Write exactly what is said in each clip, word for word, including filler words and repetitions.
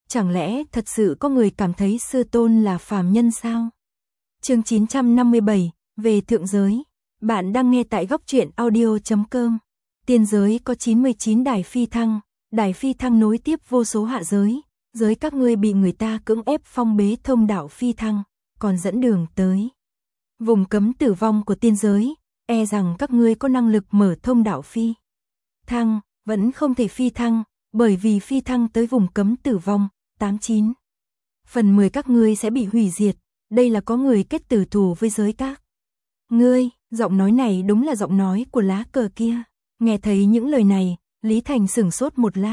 Chẳng lẽ thật sự có người cảm thấy sư tôn là phàm nhân sao? Chương chín trăm năm mươi bảy, về thượng giới. Bạn đang nghe tại góc truyện audio chấm com. Tiên giới có chín mươi chín đài phi thăng, đài phi thăng nối tiếp vô số hạ giới, giới các ngươi bị người ta cưỡng ép phong bế thông đạo phi thăng, còn dẫn đường tới vùng cấm tử vong của tiên giới, e rằng các ngươi có năng lực mở thông đạo phi thăng, vẫn không thể phi thăng, bởi vì phi thăng tới vùng cấm tử vong, tám chín phần mười các ngươi sẽ bị hủy diệt, đây là có người kết tử thù với giới các ngươi. Giọng nói này đúng là giọng nói của lá cờ kia. Nghe thấy những lời này, Lý Thành sửng sốt một lát.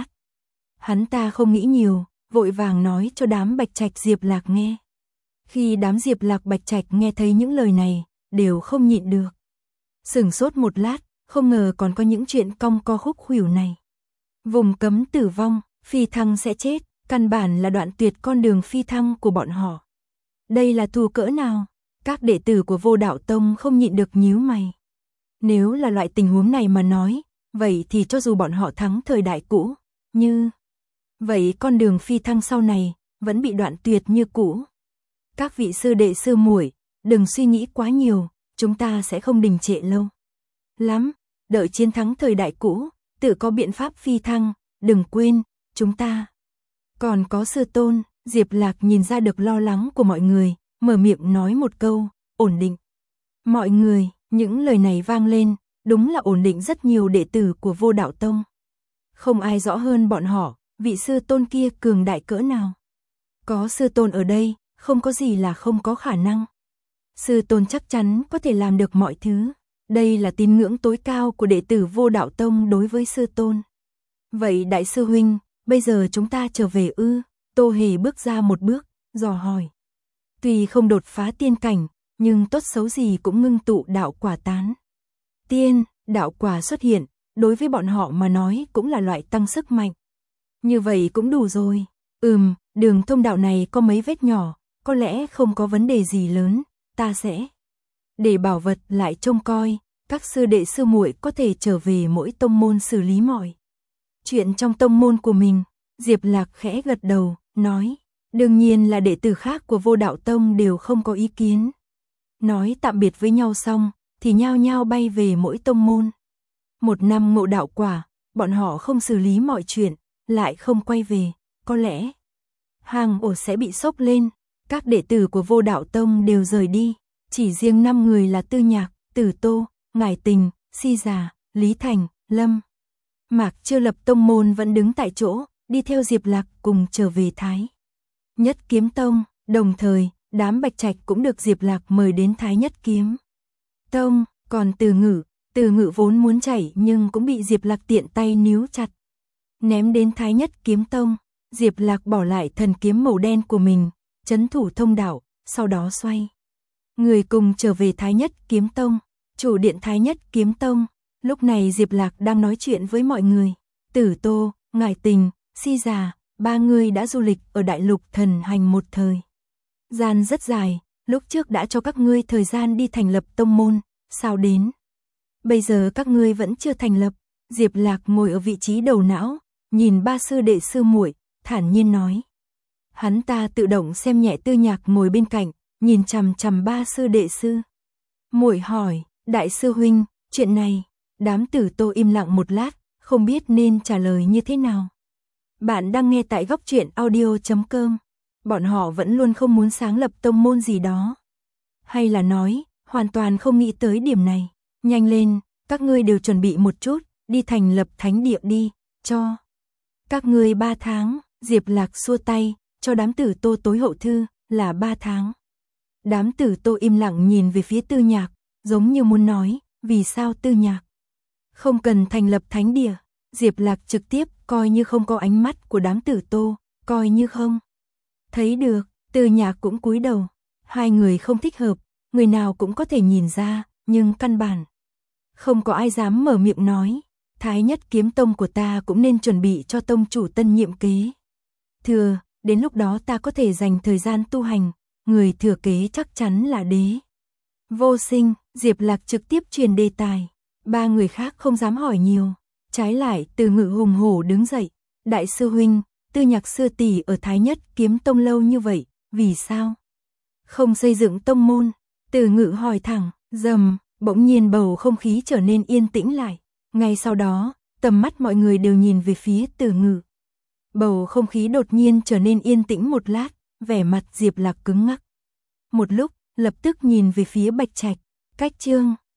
Hắn ta không nghĩ nhiều, vội vàng nói cho đám Bạch Trạch Diệp Lạc nghe. Khi đám Diệp Lạc Bạch Trạch nghe thấy những lời này, đều không nhịn được. Sửng sốt một lát, không ngờ còn có những chuyện cong co khúc khuỷu này. Vùng cấm tử vong, phi thăng sẽ chết, căn bản là đoạn tuyệt con đường phi thăng của bọn họ. Đây là thù cỡ nào? Các đệ tử của Vô Đạo Tông không nhịn được nhíu mày. Nếu là loại tình huống này mà nói, vậy thì cho dù bọn họ thắng thời đại cũ, như vậy con đường phi thăng sau này vẫn bị đoạn tuyệt như cũ. Các vị sư đệ sư muội, đừng suy nghĩ quá nhiều, chúng ta sẽ không đình trệ lâu lắm, đợi chiến thắng thời đại cũ, tự có biện pháp phi thăng, đừng quên, chúng ta còn có sư tôn. Diệp Lạc nhìn ra được lo lắng của mọi người, mở miệng nói một câu, ổn định. Mọi người, những lời này vang lên, đúng là ổn định rất nhiều đệ tử của Vô Đạo Tông. Không ai rõ hơn bọn họ, vị sư tôn kia cường đại cỡ nào. Có sư tôn ở đây, không có gì là không có khả năng. Sư tôn chắc chắn có thể làm được mọi thứ. Đây là tín ngưỡng tối cao của đệ tử Vô Đạo Tông đối với sư tôn. Vậy đại sư huynh, bây giờ chúng ta trở về ư? Tô Hề bước ra một bước, dò hỏi. Tuy không đột phá tiên cảnh, nhưng tốt xấu gì cũng ngưng tụ đạo quả tán. Tiên, đạo quả xuất hiện, đối với bọn họ mà nói cũng là loại tăng sức mạnh. Như vậy cũng đủ rồi. Ừm, đường thông đạo này có mấy vết nhỏ, có lẽ không có vấn đề gì lớn, ta sẽ để bảo vật lại trông coi, các sư đệ sư muội có thể trở về mỗi tông môn xử lý mọi chuyện trong tông môn của mình. Diệp Lạc khẽ gật đầu, nói, đương nhiên là đệ tử khác của Vô Đạo Tông đều không có ý kiến. Nói tạm biệt với nhau xong, thì nhao nhao bay về mỗi tông môn. Một năm ngộ đạo quả, bọn họ không xử lý mọi chuyện, lại không quay về, có lẽ hang ổ sẽ bị sốc lên. Các đệ tử của Vô Đạo Tông đều rời đi, chỉ riêng năm người là Tư Nhạc, Tử Tô, Ngải Tình, Si Già, Lý Thành, Lâm Mạc chưa lập tông môn vẫn đứng tại chỗ, đi theo Diệp Lạc cùng trở về Thái Nhất Kiếm Tông. Đồng thời, đám Bạch Trạch cũng được Diệp Lạc mời đến Thái Nhất Kiếm Tông. Còn Từ Ngự, Từ Ngự vốn muốn chạy nhưng cũng bị Diệp Lạc tiện tay níu chặt, ném đến Thái Nhất Kiếm Tông. Diệp Lạc bỏ lại thần kiếm màu đen của mình, trấn thủ thông đạo, sau đó xoay người cùng trở về Thái Nhất Kiếm Tông. Chủ điện Thái Nhất Kiếm Tông, lúc này Diệp Lạc đang nói chuyện với mọi người. Tử Tô, Ngải Tình, Si Già, ba người đã du lịch ở Đại Lục Thần Hành một thời gian rất dài, lúc trước đã cho các ngươi thời gian đi thành lập tông môn, sao đến bây giờ các ngươi vẫn chưa thành lập? Diệp Lạc ngồi ở vị trí đầu não, nhìn ba sư đệ sư muội, thản nhiên nói. Hắn ta tự động xem nhẹ Tư Nhạc ngồi bên cạnh, nhìn chằm chằm ba sư đệ sư muội hỏi, đại sư huynh, chuyện này. Đám Tử Tô im lặng một lát, không biết nên trả lời như thế nào. Bạn đang nghe tại góc truyện audio chấm com. Bọn họ vẫn luôn không muốn sáng lập tông môn gì đó. Hay là nói, hoàn toàn không nghĩ tới điểm này. Nhanh lên, các ngươi đều chuẩn bị một chút, đi thành lập thánh địa đi, cho các ngươi ba tháng. Diệp Lạc xua tay, cho đám Tử Tô tối hậu thư, là ba tháng. Đám Tử Tô im lặng nhìn về phía Tư Nhạc, giống như muốn nói, vì sao Tư Nhạc không cần thành lập thánh địa? Diệp Lạc trực tiếp coi như không có ánh mắt của đám Tử Tô, coi như không thấy được. Tư Nhạc cũng cúi đầu. Hai người không thích hợp, người nào cũng có thể nhìn ra, nhưng căn bản không có ai dám mở miệng nói. Thái Nhất Kiếm Tông của ta cũng nên chuẩn bị cho tông chủ tân nhiệm kế thừa, đến lúc đó ta có thể dành thời gian tu hành, người thừa kế chắc chắn là Đế Vô Sinh. Diệp Lạc trực tiếp truyền đề tài. Ba người khác không dám hỏi nhiều. Trái lại Từ Ngự hùng hổ đứng dậy. Đại sư huynh, Tư Nhạc sư tỷ ở Thái Nhất Kiếm Tông lâu như vậy, vì sao không xây dựng tông môn? Từ Ngự hỏi thẳng. Rầm, bỗng nhiên bầu không khí trở nên yên tĩnh lại. Ngay sau đó, tầm mắt mọi người đều nhìn về phía Từ Ngự. Bầu không khí đột nhiên trở nên yên tĩnh một lát, vẻ mặt Diệp Lạc cứng ngắc. Một lúc, lập tức nhìn về phía Bạch Trạch. Cách chương